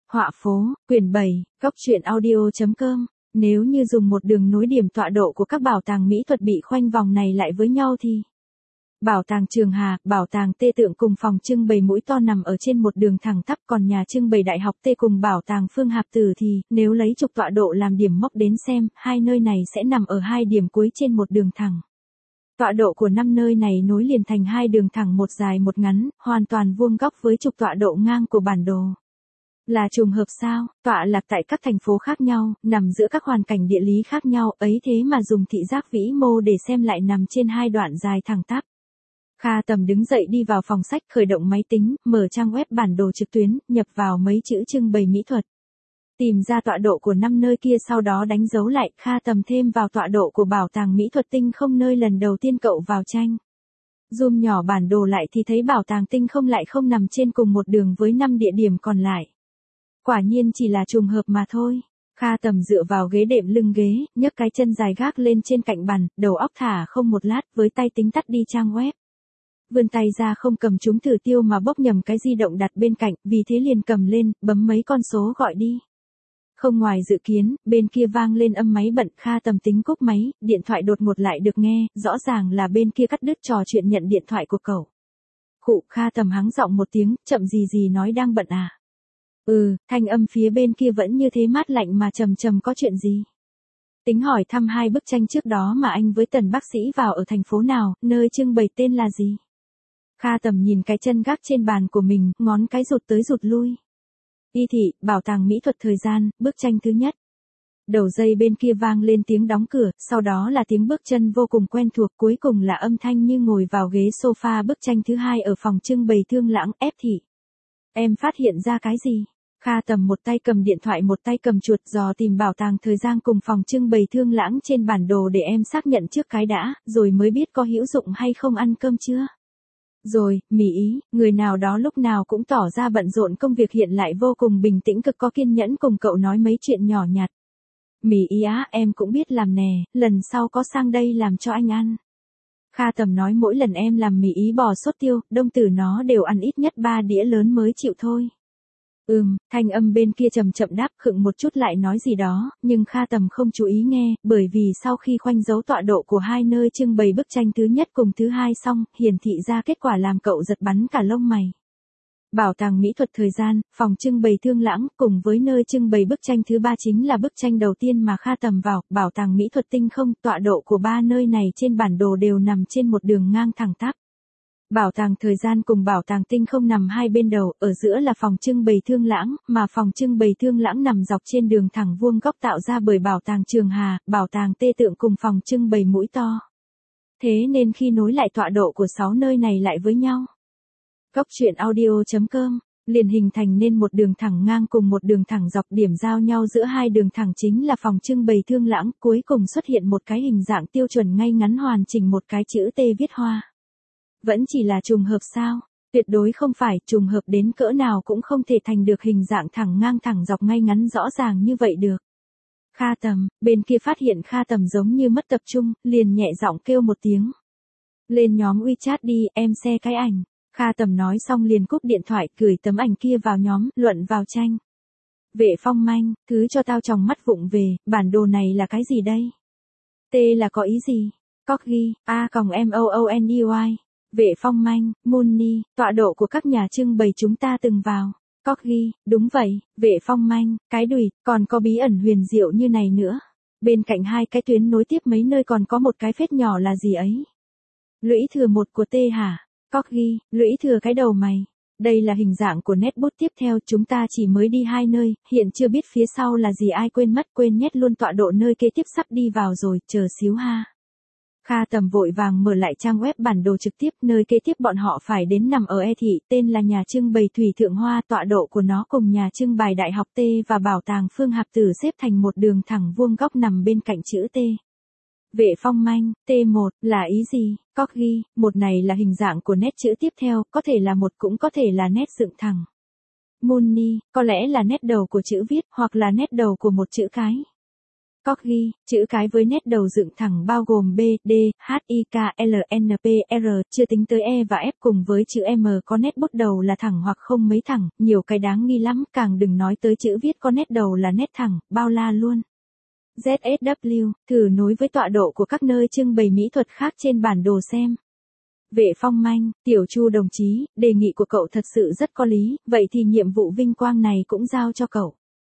Họa phố, quyển 7, góc truyện audio.com. Nếu như dùng một đường nối điểm tọa độ của các bảo tàng mỹ thuật bị khoanh vòng này lại với nhau thì Bảo tàng Trường Hà, Bảo tàng Tê Tượng cùng phòng trưng bày mũi to nằm ở trên một đường thẳng tắp, còn nhà trưng bày Đại học Tê cùng Bảo tàng Phương Hạp Tử thì, nếu lấy trục tọa độ làm điểm mốc đến xem, hai nơi này sẽ nằm ở hai điểm cuối trên một đường thẳng. Tọa độ của 5 nơi này nối liền thành hai đường thẳng một dài một ngắn, hoàn toàn vuông góc với trục tọa độ ngang của bản đồ. Là trùng hợp sao? Tọa lạc tại các thành phố khác nhau, nằm giữa các hoàn cảnh địa lý khác nhau, ấy thế mà dùng thị giác vĩ mô để xem lại nằm trên hai đoạn dài thẳng tắp. Kha Tầm đứng dậy đi vào phòng sách, khởi động máy tính, mở trang web bản đồ trực tuyến, nhập vào mấy chữ trưng bày mỹ thuật. Tìm ra tọa độ của 5 nơi kia, sau đó đánh dấu lại. Kha Tầm thêm vào tọa độ của Bảo tàng Mỹ thuật Tinh Không nơi lần đầu tiên cậu vào tranh. Zoom nhỏ bản đồ lại thì thấy Bảo tàng Tinh Không lại không nằm trên cùng một đường với 5 địa điểm còn lại. Quả nhiên chỉ là trùng hợp mà thôi. Kha Tầm dựa vào ghế đệm lưng ghế, nhấc cái chân dài gác lên trên cạnh bàn, đầu óc thả không một lát, với tay tính tắt đi trang web. Vươn tay ra không cầm trúng thử tiêu mà bốc nhầm cái di động đặt bên cạnh, vì thế liền cầm lên, bấm mấy con số gọi đi. Không ngoài dự kiến, bên kia vang lên âm máy bận. Kha Tầm tính cúp máy, điện thoại đột ngột lại được nghe, rõ ràng là bên kia cắt đứt trò chuyện nhận điện thoại của cậu. Khụ, Kha Tầm hắng giọng một tiếng, chậm gì nói đang bận à? Thanh âm phía bên kia vẫn như thế mát lạnh mà trầm có chuyện gì? Tính hỏi thăm hai bức tranh trước đó mà anh với Tần bác sĩ vào ở thành phố nào, nơi trưng bày tên là gì? Kha Tầm nhìn cái chân gác trên bàn của mình, ngón cái rụt tới rụt lui. Y thị, Bảo tàng Mỹ thuật Thời gian, bức tranh thứ nhất. Đầu dây bên kia vang lên tiếng đóng cửa, sau đó là tiếng bước chân vô cùng quen thuộc, cuối cùng là âm thanh như ngồi vào ghế sofa. Bức tranh thứ hai ở phòng trưng bày Thương Lãng, F thị. Em phát hiện ra cái gì? Kha Tầm một tay cầm điện thoại một tay cầm chuột dò tìm Bảo tàng Thời gian cùng phòng trưng bày Thương Lãng trên bản đồ để em xác nhận trước cái đã, rồi mới biết có hữu dụng hay không. Ăn cơm chưa? Rồi, Mỹ Ý, người nào đó lúc nào cũng tỏ ra bận rộn công việc hiện lại vô cùng bình tĩnh, cực có kiên nhẫn cùng cậu nói mấy chuyện nhỏ nhặt. Mỹ Ý á, em cũng biết làm nè, lần sau có sang đây làm cho anh ăn. Kha Tầm nói mỗi lần em làm Mỹ Ý bò sốt tiêu, đông tử nó đều ăn ít nhất 3 đĩa lớn mới chịu thôi. Thanh âm bên kia chậm đáp, khựng một chút lại nói gì đó, nhưng Kha Tầm không chú ý nghe, bởi vì sau khi khoanh dấu tọa độ của hai nơi trưng bày bức tranh thứ nhất cùng thứ hai xong, hiển thị ra kết quả làm cậu giật bắn cả lông mày. Bảo tàng Mỹ thuật Thời gian, phòng trưng bày Thương Lãng, cùng với nơi trưng bày bức tranh thứ ba chính là bức tranh đầu tiên mà Kha Tầm vào, Bảo tàng Mỹ thuật Tinh Không. Tọa độ của ba nơi này trên bản đồ đều nằm trên một đường ngang thẳng tắp. Bảo tàng Thời gian cùng Bảo tàng Tinh Không nằm hai bên đầu, ở giữa là phòng trưng bày Thương Lãng, mà phòng trưng bày Thương Lãng nằm dọc trên đường thẳng vuông góc tạo ra bởi Bảo tàng Trường Hà, Bảo tàng Tê Tượng cùng phòng trưng bày mũi to. Thế nên khi nối lại tọa độ của 6 nơi này lại với nhau, góc truyện audio.com, liền hình thành nên một đường thẳng ngang cùng một đường thẳng dọc. Điểm giao nhau giữa hai đường thẳng chính là phòng trưng bày Thương Lãng, cuối cùng xuất hiện một cái hình dạng tiêu chuẩn ngay ngắn hoàn chỉnh, một cái chữ T viết hoa. Vẫn chỉ là trùng hợp sao? Tuyệt đối không phải, trùng hợp đến cỡ nào cũng không thể thành được hình dạng thẳng ngang thẳng dọc ngay ngắn rõ ràng như vậy được. Kha Tầm, bên kia phát hiện Kha Tầm giống như mất tập trung, liền nhẹ giọng kêu một tiếng. Lên nhóm WeChat đi, em share cái ảnh. Kha Tầm nói xong liền cúp điện thoại, gửi tấm ảnh kia vào nhóm, luận vào tranh. Vệ Phong Manh, thứ cho tao tròng mắt vụng về, bản đồ này là cái gì đây? T là có ý gì? Corgi, A-M-O-O-N-E-Y. Vệ Phong Manh, Muni, tọa độ của các nhà trưng bày chúng ta từng vào. Corgi, đúng vậy, Vệ Phong Manh, cái đùi, còn có bí ẩn huyền diệu như này nữa. Bên cạnh hai cái tuyến nối tiếp mấy nơi còn có một cái phết nhỏ là gì ấy? Lũy thừa một của T hả? Corgi, lũy thừa cái đầu mày. Đây là hình dạng của nét bút tiếp theo, chúng ta chỉ mới đi hai nơi, hiện chưa biết phía sau là gì. Ai quên mất, quên nhét luôn tọa độ nơi kế tiếp, sắp đi vào rồi, chờ xíu ha. Kha Tầm vội vàng mở lại trang web bản đồ trực tiếp, nơi kế tiếp bọn họ phải đến nằm ở E thị, tên là nhà trưng bày Thủy Thượng Hoa. Tọa độ của nó cùng nhà trưng bày Đại học T và Bảo tàng Phương Hạp Tử xếp thành một đường thẳng vuông góc nằm bên cạnh chữ T. Vệ Phong Manh, T1, là ý gì? Corgi, một này là hình dạng của nét chữ tiếp theo, có thể là một cũng có thể là nét dựng thẳng. Muni, có lẽ là nét đầu của chữ viết, hoặc là nét đầu của một chữ cái. Corgi, chữ cái với nét đầu dựng thẳng bao gồm B, D, H, I, K, L, N, P, R, chưa tính tới E và F cùng với chữ M có nét bút đầu là thẳng hoặc không mấy thẳng, nhiều cái đáng nghi lắm, càng đừng nói tới chữ viết có nét đầu là nét thẳng, bao la luôn. ZSW, thử nối với tọa độ của các nơi trưng bày mỹ thuật khác trên bản đồ xem. Vệ Phong Manh, Tiểu Chu đồng chí, đề nghị của cậu thật sự rất có lý, vậy thì nhiệm vụ vinh quang này cũng giao cho cậu.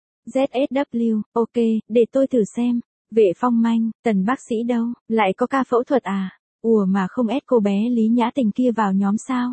ZSW, ok, để tôi thử xem. Vệ Phong Manh, Tần bác sĩ đâu, lại có ca phẫu thuật à? Ủa mà không ép cô bé Lý Nhã Tình kia vào nhóm sao?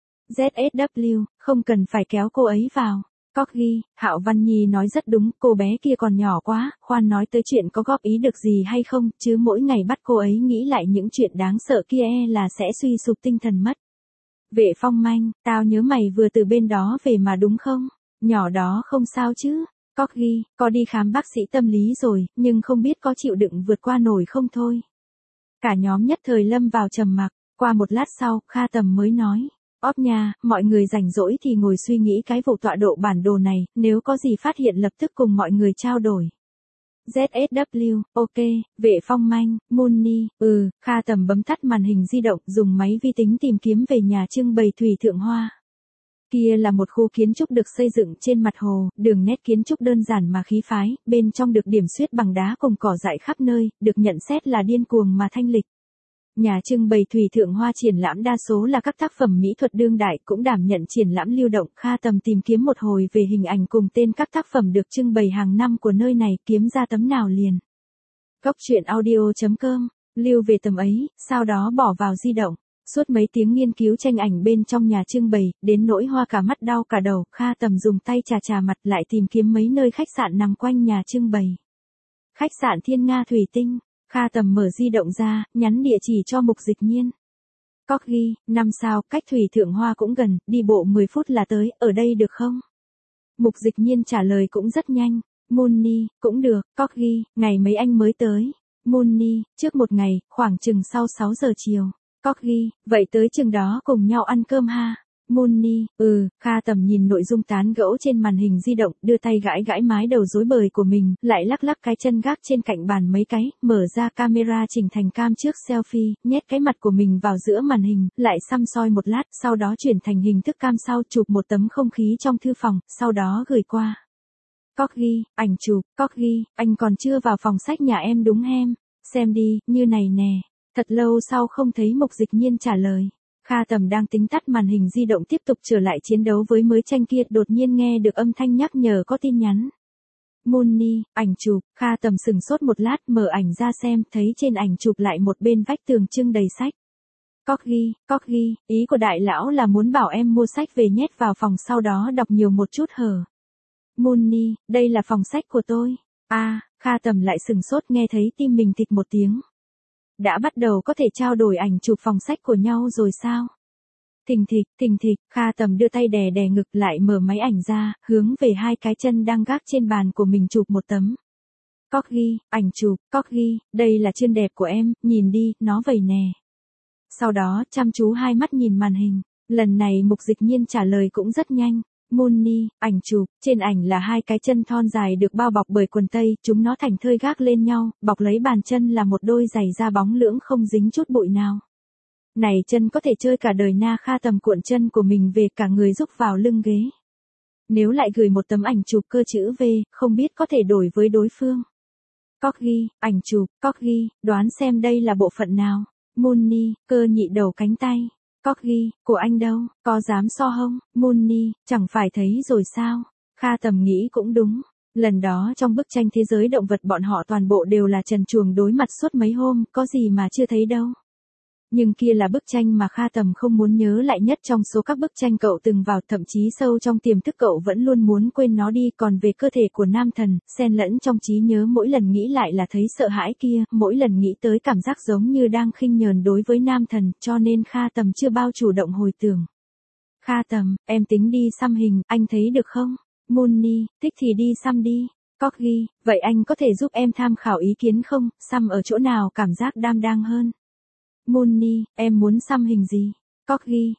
ZSW, không cần phải kéo cô ấy vào. Corgi, Hạo Văn Nhi nói rất đúng, cô bé kia còn nhỏ quá, khoan nói tới chuyện có góp ý được gì hay không, chứ mỗi ngày bắt cô ấy nghĩ lại những chuyện đáng sợ kia là sẽ suy sụp tinh thần mất. Vệ Phong Manh, tao nhớ mày vừa từ bên đó về mà đúng không? Nhỏ đó không sao chứ? Corgi, có đi khám bác sĩ tâm lý rồi, nhưng không biết có chịu đựng vượt qua nổi không thôi. Cả nhóm nhất thời lâm vào trầm mặc, qua một lát sau, Kha Tầm mới nói. Óp nha, mọi người rảnh rỗi thì ngồi suy nghĩ cái vụ tọa độ bản đồ này, nếu có gì phát hiện lập tức cùng mọi người trao đổi. ZSW, ok, Vệ Phong Manh, Muni, Kha Tầm bấm tắt màn hình di động dùng máy vi tính tìm kiếm về nhà trưng bày Thủy Thượng Hoa. Kia là một khu kiến trúc được xây dựng trên mặt hồ, đường nét kiến trúc đơn giản mà khí phái, bên trong được điểm xuyết bằng đá cùng cỏ dại khắp nơi, được nhận xét là điên cuồng mà thanh lịch. Nhà trưng bày Thủy Thượng Hoa triển lãm đa số là các tác phẩm mỹ thuật đương đại cũng đảm nhận triển lãm lưu động. Kha Tầm tìm kiếm một hồi về hình ảnh cùng tên các tác phẩm được trưng bày hàng năm của nơi này, kiếm ra tấm nào liền. Góc truyện audio.com, lưu về tấm ấy, sau đó bỏ vào di động. Suốt mấy tiếng nghiên cứu tranh ảnh bên trong nhà trưng bày, đến nỗi hoa cả mắt đau cả đầu, Kha Tầm dùng tay chà mặt lại tìm kiếm mấy nơi khách sạn nằm quanh nhà trưng bày. Khách sạn Thiên Nga Thủy Tinh. Kha Tầm mở di động ra, nhắn địa chỉ cho Mục Dịch Nhiên. Corgi, 5 sao, cách Thủy Thượng Hoa cũng gần, đi bộ 10 phút là tới, ở đây được không? Mục Dịch Nhiên trả lời cũng rất nhanh. Muni, cũng được. Corgi, ngày mấy anh mới tới? Muni, trước một ngày, khoảng chừng sau 6 giờ chiều. Corgi, vậy tới chừng đó cùng nhau ăn cơm ha. Muni, Kha Tầm nhìn nội dung tán gẫu trên màn hình di động, đưa tay gãi mái đầu rối bời của mình, lại lắc cái chân gác trên cạnh bàn mấy cái, mở ra camera chỉnh thành cam trước selfie, nhét cái mặt của mình vào giữa màn hình, lại xăm soi một lát, sau đó chuyển thành hình thức cam sau, chụp một tấm không khí trong thư phòng, sau đó gửi qua. Corgi, ảnh chụp, Corgi, anh còn chưa vào phòng sách nhà em đúng em? Xem đi, như này nè. Thật lâu sau không thấy Mục Dịch Nhiên trả lời. Kha Tầm đang tính tắt màn hình di động tiếp tục trở lại chiến đấu với mới tranh kia, đột nhiên nghe được âm thanh nhắc nhở có tin nhắn. Muni, ảnh chụp, Kha Tầm sừng sốt một lát mở ảnh ra xem, thấy trên ảnh chụp lại một bên vách tường trưng đầy sách. Corgi, ý của đại lão là muốn bảo em mua sách về nhét vào phòng sau đó đọc nhiều một chút hở. Muni, đây là phòng sách của tôi. Kha Tầm lại sừng sốt nghe thấy tim mình thịch một tiếng. Đã bắt đầu có thể trao đổi ảnh chụp phòng sách của nhau rồi sao? Thình thịch, Kha Tầm đưa tay đè ngực lại mở máy ảnh ra, hướng về hai cái chân đang gác trên bàn của mình chụp một tấm. Corgi, ảnh chụp, Corgi, đây là chân đẹp của em, nhìn đi, nó vầy nè. Sau đó, chăm chú hai mắt nhìn màn hình, lần này Mục Dịch Nhiên trả lời cũng rất nhanh. Muni, ảnh chụp, trên ảnh là hai cái chân thon dài được bao bọc bởi quần tây, chúng nó thành thơi gác lên nhau, bọc lấy bàn chân là một đôi giày da bóng lưỡng không dính chút bụi nào. Này chân có thể chơi cả đời na. Kha Tầm cuộn chân của mình về cả người rúc vào lưng ghế. Nếu lại gửi một tấm ảnh chụp cơ chữ V, không biết có thể đổi với đối phương. Corgi, ảnh chụp, Corgi, đoán xem đây là bộ phận nào. Muni, cơ nhị đầu cánh tay. Corgi, của anh đâu, có dám so không? Muni, chẳng phải thấy rồi sao? Kha Tầm nghĩ cũng đúng. Lần đó trong bức tranh thế giới động vật bọn họ toàn bộ đều là trần truồng đối mặt suốt mấy hôm, có gì mà chưa thấy đâu. Nhưng kia là bức tranh mà Kha Tầm không muốn nhớ lại nhất trong số các bức tranh cậu từng vào, thậm chí sâu trong tiềm thức cậu vẫn luôn muốn quên nó đi. Còn về cơ thể của nam thần, xen lẫn trong trí nhớ mỗi lần nghĩ lại là thấy sợ hãi kia, mỗi lần nghĩ tới cảm giác giống như đang khinh nhờn đối với nam thần, cho nên Kha Tầm chưa bao chủ động hồi tưởng. Kha Tầm, em tính đi xăm hình, anh thấy được không? Muni, thích thì đi xăm đi. Corgi, vậy anh có thể giúp em tham khảo ý kiến không, xăm ở chỗ nào cảm giác đam đang hơn? Muni, em muốn xăm hình gì? Corgi,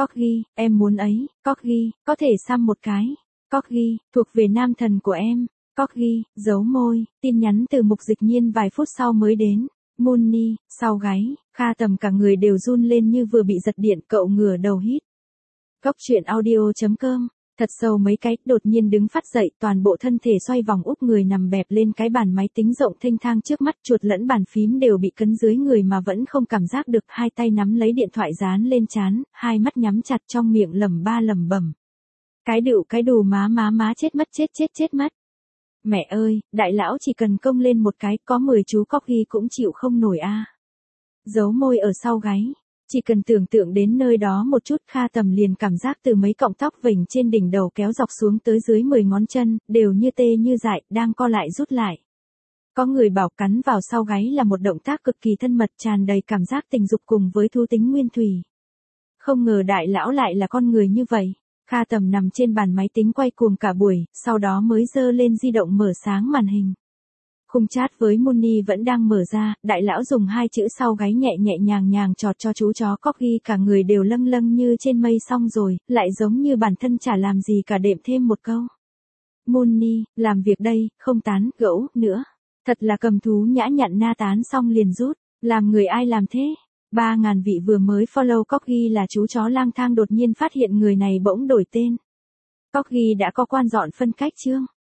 em muốn ấy. Corgi, có thể xăm một cái. Corgi, thuộc về nam thần của em. Corgi, dấu môi, tin nhắn từ Mục Dịch Nhiên vài phút sau mới đến. Muni, sau gáy, Kha Tầm cả người đều run lên như vừa bị giật điện, cậu ngửa đầu hít. Cốc truyện audio.com, thật sâu mấy cái, đột nhiên đứng phát dậy, toàn bộ thân thể xoay vòng úp người nằm bẹp lên cái bàn máy tính rộng thênh thang trước mắt, chuột lẫn bàn phím đều bị cấn dưới người mà vẫn không cảm giác được, hai tay nắm lấy điện thoại dán lên trán, hai mắt nhắm chặt trong miệng lẩm bẩm. Cái đù má chết mất. Mẹ ơi, đại lão chỉ cần công lên một cái, có 10 chú Corgi cũng chịu không nổi a. Dấu môi ở sau gáy, chỉ cần tưởng tượng đến nơi đó một chút, Kha Tầm liền cảm giác từ mấy cọng tóc vểnh trên đỉnh đầu kéo dọc xuống tới dưới 10 ngón chân, đều như tê như dại, đang co lại rút lại. Có người bảo cắn vào sau gáy là một động tác cực kỳ thân mật, tràn đầy cảm giác tình dục cùng với thú tính nguyên thủy. Không ngờ đại lão lại là con người như vậy. Kha Tầm nằm trên bàn máy tính quay cuồng cả buổi, sau đó mới giơ lên di động mở sáng màn hình. Khung chat với Muni vẫn đang mở ra, đại lão dùng hai chữ sau gáy nhẹ nhàng chọt cho chú chó Corgi, cả người đều lâng như trên mây, xong rồi, lại giống như bản thân chả làm gì cả, đệm thêm một câu. Muni, làm việc đây, không tán gẫu nữa. Thật là cầm thú nhã nhặn, na tán xong liền rút, làm người ai làm thế? 3.000 vị vừa mới follow Corgi là chú chó lang thang đột nhiên phát hiện người này bỗng đổi tên. Corgi đã có quan dọn phân cách chưa?